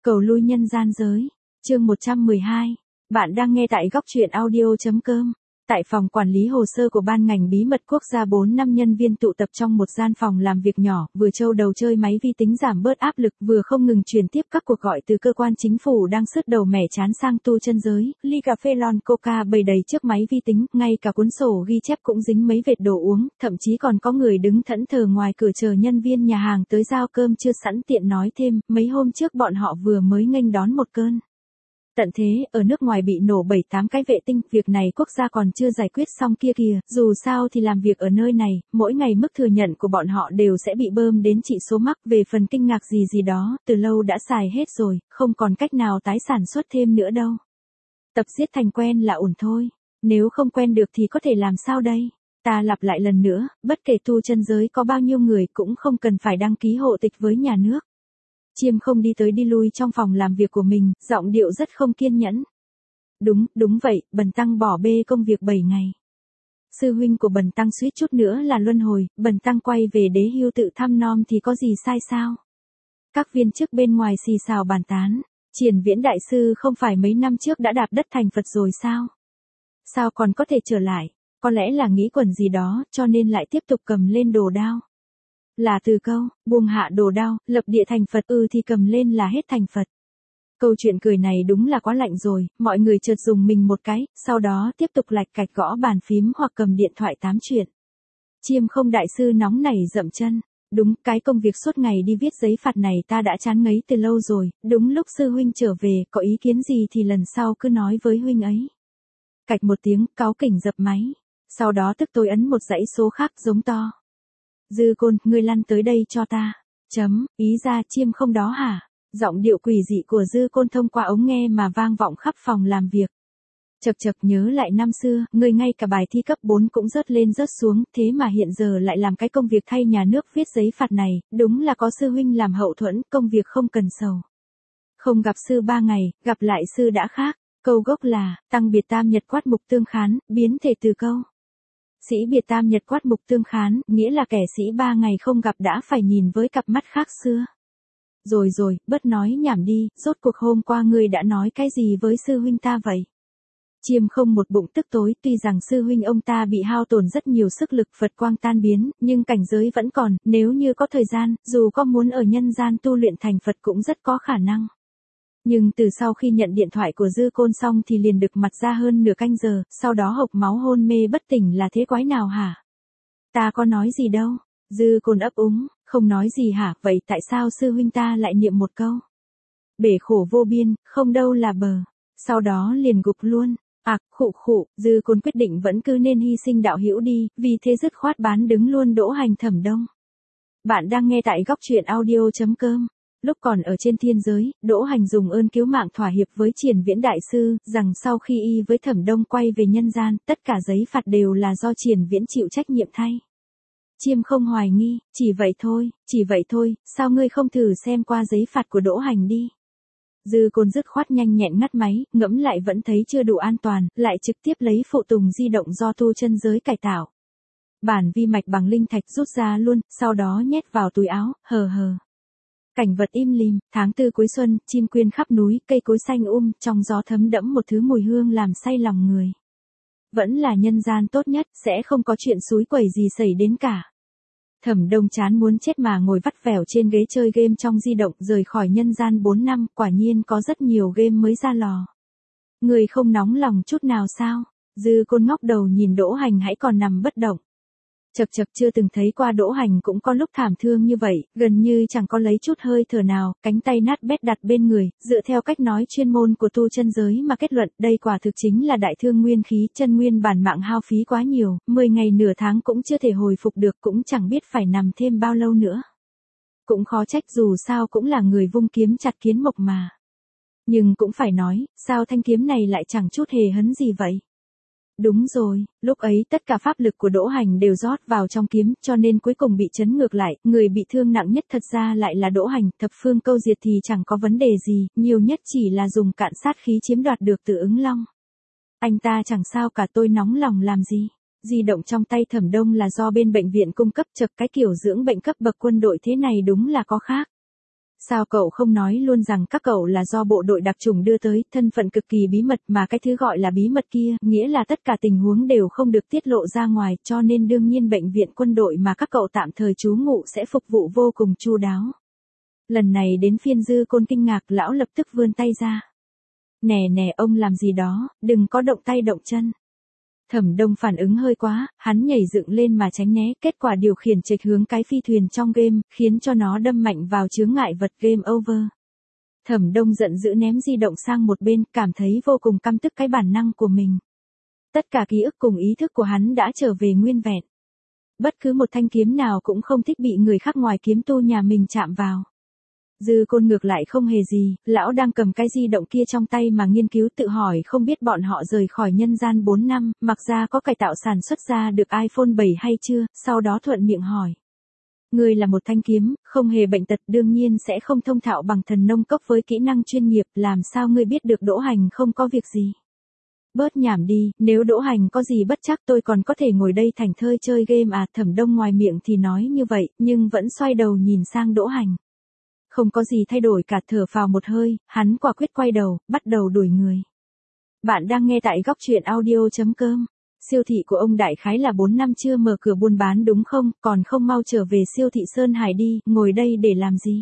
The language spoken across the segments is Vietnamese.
Cầu lui nhân gian giới. Chương 112. Bạn đang nghe tại góc truyện audio.com. Tại phòng quản lý hồ sơ của ban ngành bí mật quốc gia 4-5 nhân viên tụ tập trong một gian phòng làm việc nhỏ, vừa trâu đầu chơi máy vi tính giảm bớt áp lực, vừa không ngừng truyền tiếp các cuộc gọi từ cơ quan chính phủ đang sứt đầu mẻ chán sang tu chân giới. Ly cà phê lon coca bày đầy trước máy vi tính, ngay cả cuốn sổ ghi chép cũng dính mấy vệt đồ uống, thậm chí còn có người đứng thẫn thờ ngoài cửa chờ nhân viên nhà hàng tới giao cơm chưa sẵn. Tiện nói thêm, mấy hôm trước bọn họ vừa mới nghênh đón một cơn tận thế, ở nước ngoài bị nổ 7-8 cái vệ tinh, việc này quốc gia còn chưa giải quyết xong kia kìa, dù sao thì làm việc ở nơi này, mỗi ngày mức thừa nhận của bọn họ đều sẽ bị bơm đến trị số mắc, về phần kinh ngạc gì đó, từ lâu đã xài hết rồi, không còn cách nào tái sản xuất thêm nữa đâu. Tập giết thành quen là ổn thôi, nếu không quen được thì có thể làm sao đây? Ta lặp lại lần nữa, bất kể tu chân giới có bao nhiêu người cũng không cần phải đăng ký hộ tịch với nhà nước. Chiêm không đi tới đi lui trong phòng làm việc của mình, giọng điệu rất không kiên nhẫn. Đúng vậy, Bần Tăng bỏ bê công việc 7 ngày. Sư huynh của Bần Tăng suýt chút nữa là luân hồi, Bần Tăng quay về đế hưu tự thăm nom thì có gì sai sao? Các viên chức bên ngoài xì xào bàn tán, Triển Viễn đại sư không phải mấy năm trước đã đạp đất thành Phật rồi sao? Sao còn có thể trở lại? Có lẽ là nghĩ quẩn gì đó, cho nên lại tiếp tục cầm lên đồ đao. Là từ câu, buông hạ đồ đao, lập địa thành Phật, thì cầm lên là hết thành Phật. Câu chuyện cười này đúng là quá lạnh rồi, mọi người chợt dùng mình một cái, sau đó tiếp tục lạch cạch gõ bàn phím hoặc cầm điện thoại tám chuyện. Chiêm không đại sư nóng nảy dậm chân. Đúng, cái công việc suốt ngày đi viết giấy phạt này ta đã chán ngấy từ lâu rồi, đúng lúc sư huynh trở về, có ý kiến gì thì lần sau cứ nói với huynh ấy. Cạch một tiếng, cáu kỉnh dập máy. Sau đó tức tối ấn một dãy số khác giống to. Dư Côn, ngươi lăn tới đây cho ta. Ý ra Chiêm không đó hả? Giọng điệu quỷ dị của Dư Côn thông qua ống nghe mà vang vọng khắp phòng làm việc. Chật nhớ lại năm xưa, ngươi ngay cả bài thi cấp 4 cũng rớt lên rớt xuống, thế mà hiện giờ lại làm cái công việc thay nhà nước viết giấy phạt này, đúng là có sư huynh làm hậu thuẫn, công việc không cần sầu. Không gặp sư 3 ngày, gặp lại sư đã khác, câu gốc là, tăng biệt tam nhật quát mục tương khán, biến thể từ câu. Sĩ biệt tam nhật quát mục tương khán, nghĩa là kẻ sĩ 3 ngày không gặp đã phải nhìn với cặp mắt khác xưa. Rồi, bớt nói nhảm đi, rốt cuộc hôm qua ngươi đã nói cái gì với sư huynh ta vậy? Chiêm không một bụng tức tối, tuy rằng sư huynh ông ta bị hao tổn rất nhiều sức lực Phật quang tan biến, nhưng cảnh giới vẫn còn, nếu như có thời gian, dù có muốn ở nhân gian tu luyện thành Phật cũng rất có khả năng. Nhưng từ sau khi nhận điện thoại của Dư Côn xong thì liền đực mặt ra hơn nửa canh giờ, sau đó hộc máu hôn mê bất tỉnh là thế quái nào hả? Ta có nói gì đâu. Dư Côn ấp úng, không nói gì hả, vậy tại sao sư huynh ta lại niệm một câu? Bể khổ vô biên, không đâu là bờ. Sau đó liền gục luôn. Khụ, Dư Côn quyết định vẫn cứ nên hy sinh đạo hữu đi, vì thế dứt khoát bán đứng luôn Đỗ Hành Thẩm Đông. Bạn đang nghe tại góc truyện audio.com. Lúc còn ở trên thiên giới, Đỗ Hành dùng ơn cứu mạng thỏa hiệp với Triển Viễn đại sư, rằng sau khi y với Thẩm Đông quay về nhân gian, tất cả giấy phạt đều là do Triển Viễn chịu trách nhiệm thay. Chiêm không hoài nghi, chỉ vậy thôi, sao ngươi không thử xem qua giấy phạt của Đỗ Hành đi? Dư Côn dứt khoát nhanh nhẹn ngắt máy, ngẫm lại vẫn thấy chưa đủ an toàn, lại trực tiếp lấy phụ tùng di động do tu chân giới cải tạo. Bản vi mạch bằng linh thạch rút ra luôn, sau đó nhét vào túi áo, hờ. Cảnh vật im lìm, tháng 4 cuối xuân, chim quyên khắp núi, cây cối xanh trong gió thấm đẫm một thứ mùi hương làm say lòng người. Vẫn là nhân gian tốt nhất, sẽ không có chuyện xúi quẩy gì xảy đến cả. Thẩm Đông chán muốn chết mà ngồi vắt vẻo trên ghế chơi game trong di động, rời khỏi nhân gian 4 năm, quả nhiên có rất nhiều game mới ra lò. Người không nóng lòng chút nào sao? Dư Côn ngóc đầu nhìn Đỗ Hành hãy còn nằm bất động. Chật chưa từng thấy qua Đỗ Hành cũng có lúc thảm thương như vậy, gần như chẳng có lấy chút hơi thở nào, cánh tay nát bét đặt bên người, dựa theo cách nói chuyên môn của tu chân giới mà kết luận, đây quả thực chính là đại thương nguyên khí, chân nguyên bản mạng hao phí quá nhiều, 10 ngày nửa tháng cũng chưa thể hồi phục được, cũng chẳng biết phải nằm thêm bao lâu nữa. Cũng khó trách, dù sao cũng là người vung kiếm chặt kiến mộc mà. Nhưng cũng phải nói, sao thanh kiếm này lại chẳng chút hề hấn gì vậy? Đúng rồi, lúc ấy tất cả pháp lực của Đỗ Hành đều rót vào trong kiếm, cho nên cuối cùng bị chấn ngược lại, người bị thương nặng nhất thật ra lại là Đỗ Hành, thập phương câu diệt thì chẳng có vấn đề gì, nhiều nhất chỉ là dùng cạn sát khí chiếm đoạt được từ Ứng Long. Anh ta chẳng sao cả, tôi nóng lòng làm gì? Di động trong tay Thẩm Đông là do bên bệnh viện cung cấp, cái kiểu dưỡng bệnh cấp bậc quân đội thế này đúng là có khác. Sao cậu không nói luôn rằng các cậu là do bộ đội đặc chủng đưa tới, thân phận cực kỳ bí mật mà cái thứ gọi là bí mật kia, nghĩa là tất cả tình huống đều không được tiết lộ ra ngoài, cho nên đương nhiên bệnh viện quân đội mà các cậu tạm thời trú ngụ sẽ phục vụ vô cùng chu đáo. Lần này đến phiên Dư Côn kinh ngạc, lão lập tức vươn tay ra. Nè nè ông làm gì đó, đừng có động tay động chân. Thẩm Đông phản ứng hơi quá, hắn nhảy dựng lên mà tránh né, kết quả điều khiển chệch hướng cái phi thuyền trong game, khiến cho nó đâm mạnh vào chướng ngại vật, game over. Thẩm Đông giận dữ ném di động sang một bên, cảm thấy vô cùng căm tức cái bản năng của mình. Tất cả ký ức cùng ý thức của hắn đã trở về nguyên vẹn. Bất cứ một thanh kiếm nào cũng không thích bị người khác ngoài kiếm tu nhà mình chạm vào. Dư Côn ngược lại không hề gì, lão đang cầm cái di động kia trong tay mà nghiên cứu, tự hỏi không biết bọn họ rời khỏi nhân gian 4 năm, mặc ra có cải tạo sản xuất ra được iPhone 7 hay chưa, sau đó thuận miệng hỏi. Ngươi là một thanh kiếm, không hề bệnh tật, đương nhiên sẽ không thông thạo bằng thần nông cốc với kỹ năng chuyên nghiệp, làm sao ngươi biết được Đỗ Hành không có việc gì? Bớt nhảm đi, nếu Đỗ Hành có gì bất chắc tôi còn có thể ngồi đây thảnh thơi chơi game à. Thẩm Đông ngoài miệng thì nói như vậy, nhưng vẫn xoay đầu nhìn sang Đỗ Hành. Không có gì thay đổi cả, thở phào một hơi, hắn quả quyết quay đầu, bắt đầu đuổi người. Bạn đang nghe tại góc truyện audio.com. Siêu thị của ông đại khái là 4 năm chưa mở cửa buôn bán đúng không, còn không mau trở về siêu thị Sơn Hải đi, ngồi đây để làm gì?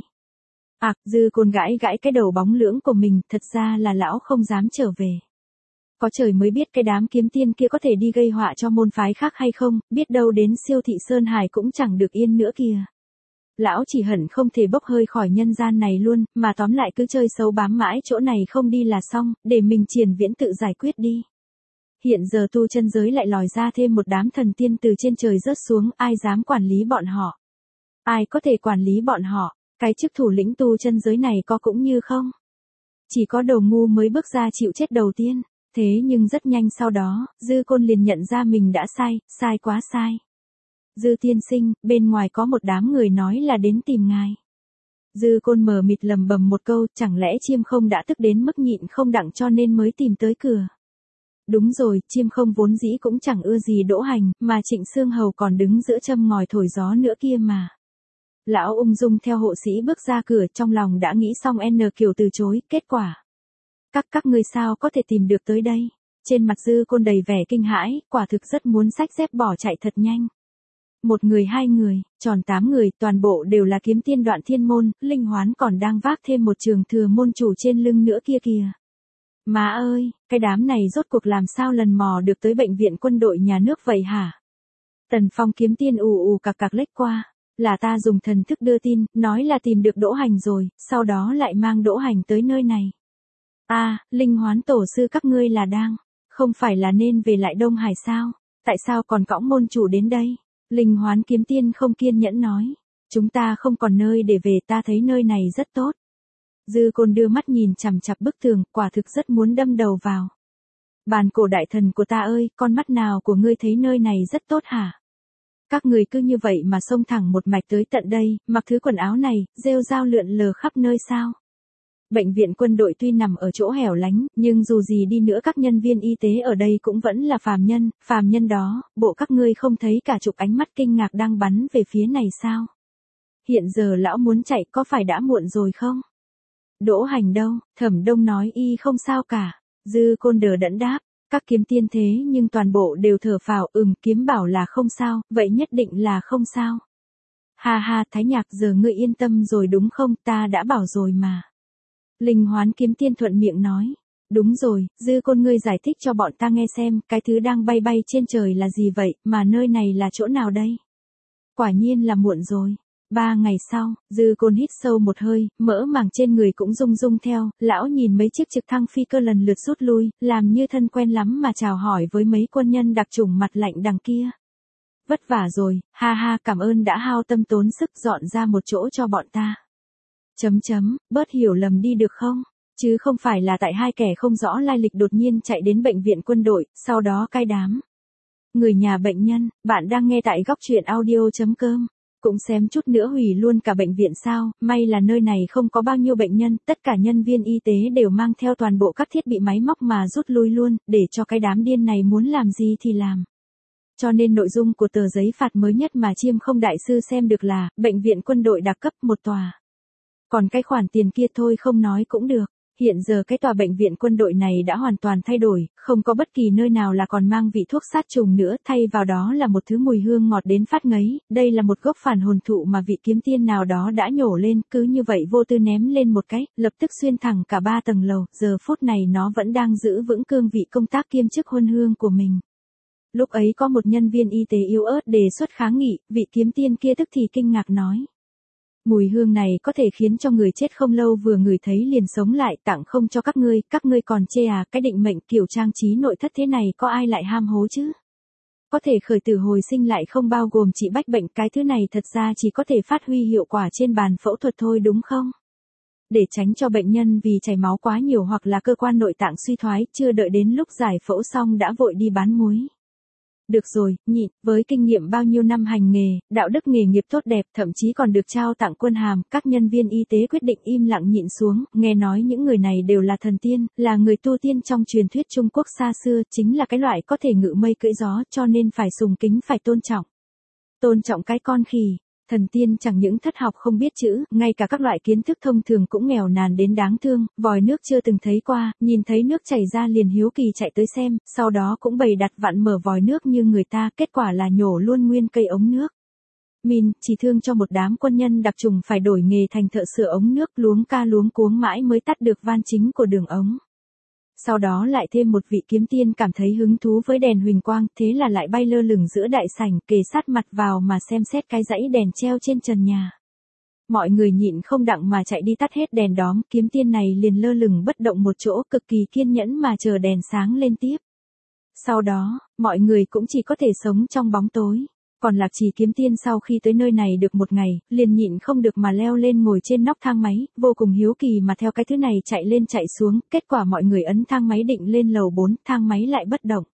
Dư Côn gãi gãi cái đầu bóng lưỡng của mình, thật ra là lão không dám trở về. Có trời mới biết cái đám kiếm tiên kia có thể đi gây họa cho môn phái khác hay không, biết đâu đến siêu thị Sơn Hải cũng chẳng được yên nữa kìa. Lão chỉ hận không thể bốc hơi khỏi nhân gian này luôn, mà tóm lại cứ chơi xấu bám mãi chỗ này không đi là xong, để mình Triền Viễn tự giải quyết đi. Hiện giờ tu chân giới lại lòi ra thêm một đám thần tiên từ trên trời rớt xuống, ai dám quản lý bọn họ? Ai có thể quản lý bọn họ? Cái chức thủ lĩnh tu chân giới này có cũng như không? Chỉ có đồ ngu mới bước ra chịu chết đầu tiên. Thế nhưng rất nhanh sau đó, Dư Côn liền nhận ra mình đã sai, sai quá sai. Dư tiên sinh, bên ngoài có một đám người nói là đến tìm ngài. Dư Côn mờ mịt lầm bầm một câu, chẳng lẽ Chiêm Không đã tức đến mức nhịn không đặng cho nên mới tìm tới cửa. Đúng rồi, Chiêm Không vốn dĩ cũng chẳng ưa gì Đỗ Hành, mà Trịnh Xương Hầu còn đứng giữa châm ngòi thổi gió nữa kia mà. Lão ung dung theo hộ sĩ bước ra cửa, trong lòng đã nghĩ xong N kiểu từ chối, kết quả. Các ngươi sao có thể tìm được tới đây? Trên mặt Dư Côn đầy vẻ kinh hãi, quả thực rất muốn xách dép bỏ chạy thật nhanh. Một người, hai người, tròn 8 người, toàn bộ đều là kiếm tiên Đoạn Thiên môn, Linh Hoán còn đang vác thêm một trường thừa môn chủ trên lưng nữa kia kìa. Má ơi, cái đám này rốt cuộc làm sao lần mò được tới bệnh viện quân đội nhà nước vậy hả? Tần Phong kiếm tiên ù cạc lếch qua. Là ta dùng thần thức đưa tin, nói là tìm được Đỗ Hành rồi, sau đó lại mang Đỗ Hành tới nơi này. Linh Hoán tổ sư các ngươi là đang, không phải là nên về lại Đông Hải sao? Tại sao còn cõng môn chủ đến đây? Linh Hoán kiếm tiên không kiên nhẫn nói. Chúng ta không còn nơi để về, ta thấy nơi này rất tốt. Dư Côn đưa mắt nhìn chằm chằm bức tường, quả thực rất muốn đâm đầu vào. Bàn cổ đại thần của ta ơi, con mắt nào của ngươi thấy nơi này rất tốt hả? Các người cứ như vậy mà xông thẳng một mạch tới tận đây, mặc thứ quần áo này, rêu rao lượn lờ khắp nơi sao? Bệnh viện quân đội tuy nằm ở chỗ hẻo lánh, nhưng dù gì đi nữa các nhân viên y tế ở đây cũng vẫn là phàm nhân đó, bộ các ngươi không thấy cả chục ánh mắt kinh ngạc đang bắn về phía này sao? Hiện giờ lão muốn chạy có phải đã muộn rồi không? Đỗ Hành đâu? Thẩm Đông nói y không sao cả. Dư Côn đờ đẫn đáp, các kiếm tiên thế nhưng toàn bộ đều thở phào, kiếm bảo là không sao, vậy nhất định là không sao. Ha, Thái Nhạc giờ ngươi yên tâm rồi đúng không, ta đã bảo rồi mà. Linh Hoán kiếm tiên thuận miệng nói. Đúng rồi, Dư Côn ngươi giải thích cho bọn ta nghe xem, cái thứ đang bay bay trên trời là gì vậy, mà nơi này là chỗ nào đây? Quả nhiên là muộn rồi. 3 ngày sau, Dư Côn hít sâu một hơi, mỡ màng trên người cũng rung rung theo, lão nhìn mấy chiếc trực thăng phi cơ lần lượt rút lui, làm như thân quen lắm mà chào hỏi với mấy quân nhân đặc chủng mặt lạnh đằng kia. Vất vả rồi, ha, cảm ơn đã hao tâm tốn sức dọn ra một chỗ cho bọn ta. Bớt hiểu lầm đi được không? Chứ không phải là tại hai kẻ không rõ lai lịch đột nhiên chạy đến bệnh viện quân đội, sau đó cai đám. Người nhà bệnh nhân, bạn đang nghe tại góc truyện audio.com. Cũng xém chút nữa hủy luôn cả bệnh viện sao, may là nơi này không có bao nhiêu bệnh nhân, tất cả nhân viên y tế đều mang theo toàn bộ các thiết bị máy móc mà rút lui luôn, để cho cái đám điên này muốn làm gì thì làm. Cho nên nội dung của tờ giấy phạt mới nhất mà Chiêm Không đại sư xem được là, bệnh viện quân đội đặc cấp một tòa. Còn cái khoản tiền kia thôi không nói cũng được. Hiện giờ cái tòa bệnh viện quân đội này đã hoàn toàn thay đổi, không có bất kỳ nơi nào là còn mang vị thuốc sát trùng nữa, thay vào đó là một thứ mùi hương ngọt đến phát ngấy, đây là một gốc phản hồn thụ mà vị kiếm tiên nào đó đã nhổ lên, cứ như vậy vô tư ném lên một cái, lập tức xuyên thẳng cả 3 tầng lầu, giờ phút này nó vẫn đang giữ vững cương vị công tác kiêm chức huân hương của mình. Lúc ấy có một nhân viên y tế yếu ớt đề xuất kháng nghị, vị kiếm tiên kia tức thì kinh ngạc nói. Mùi hương này có thể khiến cho người chết không lâu vừa ngửi thấy liền sống lại, tặng không cho các ngươi còn chê à, cái định mệnh kiểu trang trí nội thất thế này có ai lại ham hố chứ? Có thể khởi tử hồi sinh lại không bao gồm trị bách bệnh, cái thứ này thật ra chỉ có thể phát huy hiệu quả trên bàn phẫu thuật thôi đúng không? Để tránh cho bệnh nhân vì chảy máu quá nhiều hoặc là cơ quan nội tạng suy thoái, chưa đợi đến lúc giải phẫu xong đã vội đi bán muối. Được rồi, nhịn, với kinh nghiệm bao nhiêu năm hành nghề, đạo đức nghề nghiệp tốt đẹp, thậm chí còn được trao tặng quân hàm, các nhân viên y tế quyết định im lặng nhịn xuống, nghe nói những người này đều là thần tiên, là người tu tiên trong truyền thuyết Trung Quốc xa xưa, chính là cái loại có thể ngự mây cưỡi gió, cho nên phải sùng kính phải tôn trọng. Tôn trọng cái con khỉ. Thần tiên chẳng những thất học không biết chữ, ngay cả các loại kiến thức thông thường cũng nghèo nàn đến đáng thương, vòi nước chưa từng thấy qua, nhìn thấy nước chảy ra liền hiếu kỳ chạy tới xem, sau đó cũng bày đặt vặn mở vòi nước như người ta, kết quả là nhổ luôn nguyên cây ống nước. Chỉ thương cho một đám quân nhân đặc trùng phải đổi nghề thành thợ sửa ống nước, luống ca luống cuống mãi mới tắt được van chính của đường ống. Sau đó lại thêm một vị kiếm tiên cảm thấy hứng thú với đèn huỳnh quang, thế là lại bay lơ lửng giữa đại sảnh, kề sát mặt vào mà xem xét cái dãy đèn treo trên trần nhà. Mọi người nhịn không đặng mà chạy đi tắt hết đèn đóm, kiếm tiên này liền lơ lửng bất động một chỗ, cực kỳ kiên nhẫn mà chờ đèn sáng lên tiếp. Sau đó, mọi người cũng chỉ có thể sống trong bóng tối. Còn Lạc Trì kiếm tiên sau khi tới nơi này được một ngày, liền nhịn không được mà leo lên ngồi trên nóc thang máy, vô cùng hiếu kỳ mà theo cái thứ này chạy lên chạy xuống, kết quả mọi người ấn thang máy định lên lầu 4, thang máy lại bất động.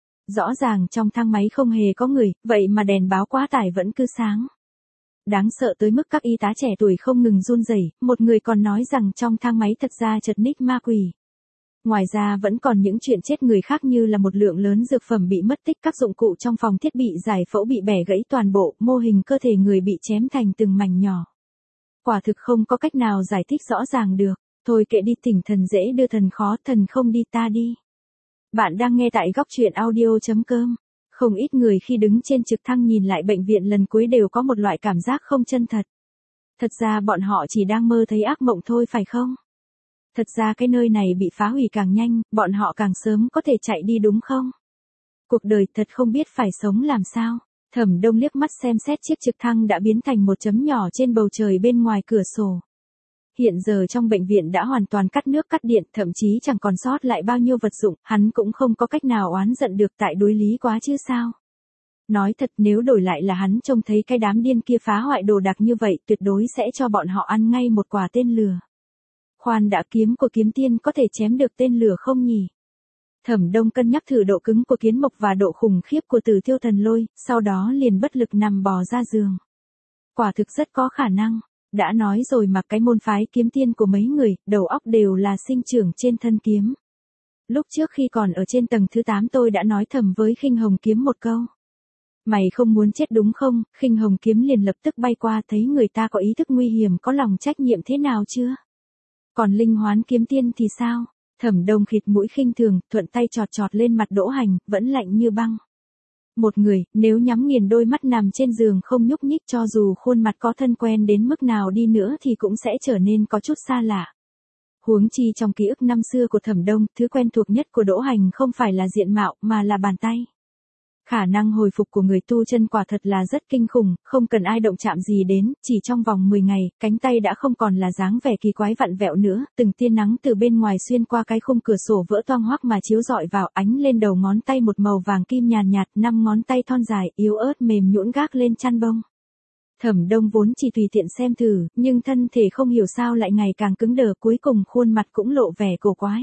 Rõ ràng trong thang máy không hề có người, vậy mà đèn báo quá tải vẫn cứ sáng. Đáng sợ tới mức các y tá trẻ tuổi không ngừng run rẩy, một người còn nói rằng trong thang máy thật ra chật ních ma quỷ. Ngoài ra vẫn còn những chuyện chết người khác như là một lượng lớn dược phẩm bị mất tích, các dụng cụ trong phòng thiết bị giải phẫu bị bẻ gãy toàn bộ, mô hình cơ thể người bị chém thành từng mảnh nhỏ. Quả thực không có cách nào giải thích rõ ràng được, thôi kệ đi, thỉnh thần dễ đưa thần khó, thần không đi ta đi. Bạn đang nghe tại góc truyện audio.com. Không ít người khi đứng trên trực thăng nhìn lại bệnh viện lần cuối đều có một loại cảm giác không chân thật. Thật ra bọn họ chỉ đang mơ thấy ác mộng thôi phải không? Thật ra cái nơi này bị phá hủy càng nhanh, bọn họ càng sớm có thể chạy đi đúng không? Cuộc đời thật không biết phải sống làm sao. Thẩm Đông liếc mắt xem xét chiếc trực thăng đã biến thành một chấm nhỏ trên bầu trời bên ngoài cửa sổ. Hiện giờ trong bệnh viện đã hoàn toàn cắt nước cắt điện, thậm chí chẳng còn sót lại bao nhiêu vật dụng, hắn cũng không có cách nào oán giận được, tại đối lý quá chứ sao. Nói thật, nếu đổi lại là hắn trông thấy cái đám điên kia phá hoại đồ đạc như vậy, tuyệt đối sẽ cho bọn họ ăn ngay một quả tên lửa. Khoan đã, kiếm của kiếm tiên có thể chém được tên lửa không nhỉ? Thẩm Đông cân nhắc thử độ cứng của kiến mộc và độ khủng khiếp của Tử Tiêu Thần Lôi, sau đó liền bất lực nằm bò ra giường. Quả thực rất có khả năng. Đã nói rồi mà, cái môn phái kiếm tiên của mấy người, đầu óc đều là sinh trưởng trên thân kiếm. Lúc trước khi còn ở trên tầng thứ 8 tôi đã nói thầm với Khinh Hồng Kiếm một câu. Mày không muốn chết đúng không? Khinh Hồng Kiếm liền lập tức bay qua, thấy người ta có ý thức nguy hiểm, có lòng trách nhiệm thế nào chưa? Còn Linh Hoán Kiếm Tiên thì sao? Thẩm Đông khịt mũi khinh thường, thuận tay chọt chọt lên mặt Đỗ Hành, vẫn lạnh như băng. Một người, nếu nhắm nghiền đôi mắt nằm trên giường không nhúc nhích, cho dù khuôn mặt có thân quen đến mức nào đi nữa thì cũng sẽ trở nên có chút xa lạ. Huống chi trong ký ức năm xưa của Thẩm Đông, thứ quen thuộc nhất của Đỗ Hành không phải là diện mạo mà là bàn tay. Khả năng hồi phục của người tu chân quả thật là rất kinh khủng, không cần ai động chạm gì đến, chỉ trong vòng 10 ngày, cánh tay đã không còn là dáng vẻ kỳ quái vặn vẹo nữa, từng tia nắng từ bên ngoài xuyên qua cái khung cửa sổ vỡ toang hoác mà chiếu rọi vào, ánh lên đầu ngón tay một màu vàng kim nhàn nhạt, 5 ngón tay thon dài, yếu ớt mềm nhũn gác lên chăn bông. Thẩm Đông vốn chỉ tùy tiện xem thử, nhưng thân thể không hiểu sao lại ngày càng cứng đờ, cuối cùng khuôn mặt cũng lộ vẻ cổ quái.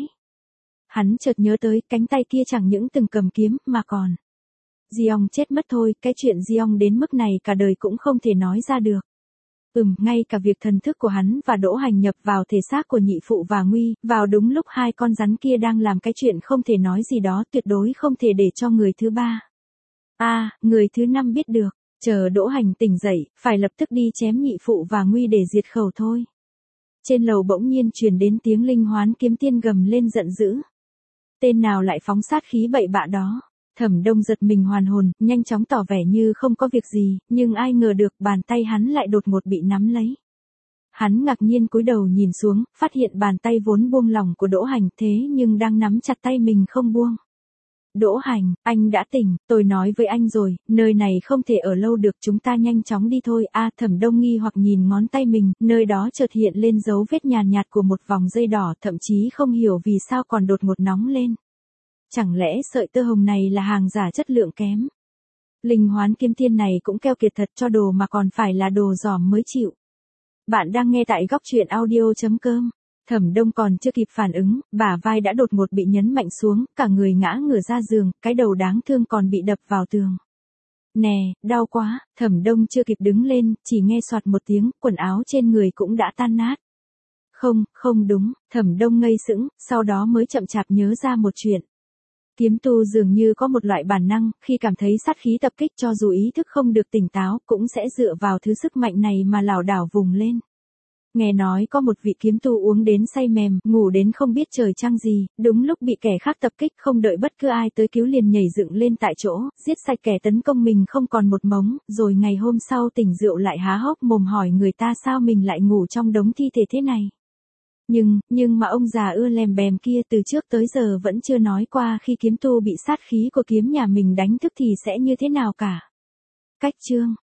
Hắn chợt nhớ tới, cánh tay kia chẳng những từng cầm kiếm, mà còn Diong chết mất thôi, cái chuyện Diong đến mức này cả đời cũng không thể nói ra được. Ngay cả việc thần thức của hắn và Đỗ Hành nhập vào thể xác của nhị phụ và Nguy, vào đúng lúc hai con rắn kia đang làm cái chuyện không thể nói gì đó, tuyệt đối không thể để cho người thứ ba. Người thứ năm biết được, chờ Đỗ Hành tỉnh dậy, phải lập tức đi chém nhị phụ và Nguy để diệt khẩu thôi. Trên lầu bỗng nhiên truyền đến tiếng Linh Hoán kiếm tiên gầm lên giận dữ. Tên nào lại phóng sát khí bậy bạ đó? Thẩm Đông giật mình hoàn hồn, nhanh chóng tỏ vẻ như không có việc gì, nhưng ai ngờ được bàn tay hắn lại đột ngột bị nắm lấy. Hắn ngạc nhiên cúi đầu nhìn xuống, phát hiện bàn tay vốn buông lỏng của Đỗ Hành thế nhưng đang nắm chặt tay mình không buông. Đỗ Hành, anh đã tỉnh, tôi nói với anh rồi, nơi này không thể ở lâu được, chúng ta nhanh chóng đi thôi. Thẩm Đông nghi hoặc nhìn ngón tay mình, nơi đó chợt hiện lên dấu vết nhàn nhạt của một vòng dây đỏ, thậm chí không hiểu vì sao còn đột ngột nóng lên. Chẳng lẽ sợi tơ hồng này là hàng giả chất lượng kém? Linh Hoán kiếm tiên này cũng keo kiệt thật, cho đồ mà còn phải là đồ giòm mới chịu. Bạn đang nghe tại góc truyện audio.com. Thẩm Đông còn chưa kịp phản ứng, bả vai đã đột ngột bị nhấn mạnh xuống, cả người ngã ngửa ra giường, cái đầu đáng thương còn bị đập vào tường. Nè, đau quá. Thẩm Đông chưa kịp đứng lên, chỉ nghe soạt một tiếng, quần áo trên người cũng đã tan nát. Không đúng. Thẩm Đông ngây sững, sau đó mới chậm chạp nhớ ra một chuyện. Kiếm tu dường như có một loại bản năng, khi cảm thấy sát khí tập kích cho dù ý thức không được tỉnh táo, cũng sẽ dựa vào thứ sức mạnh này mà lảo đảo vùng lên. Nghe nói có một vị kiếm tu uống đến say mềm, ngủ đến không biết trời trăng gì, đúng lúc bị kẻ khác tập kích, không đợi bất cứ ai tới cứu liền nhảy dựng lên tại chỗ, giết sạch kẻ tấn công mình không còn một mống, rồi ngày hôm sau tỉnh rượu lại há hốc mồm hỏi người ta sao mình lại ngủ trong đống thi thể thế này. Nhưng mà ông già ưa lèm bèm kia từ trước tới giờ vẫn chưa nói qua khi kiếm tu bị sát khí của kiếm nhà mình đánh thức thì sẽ như thế nào cả. Cách chương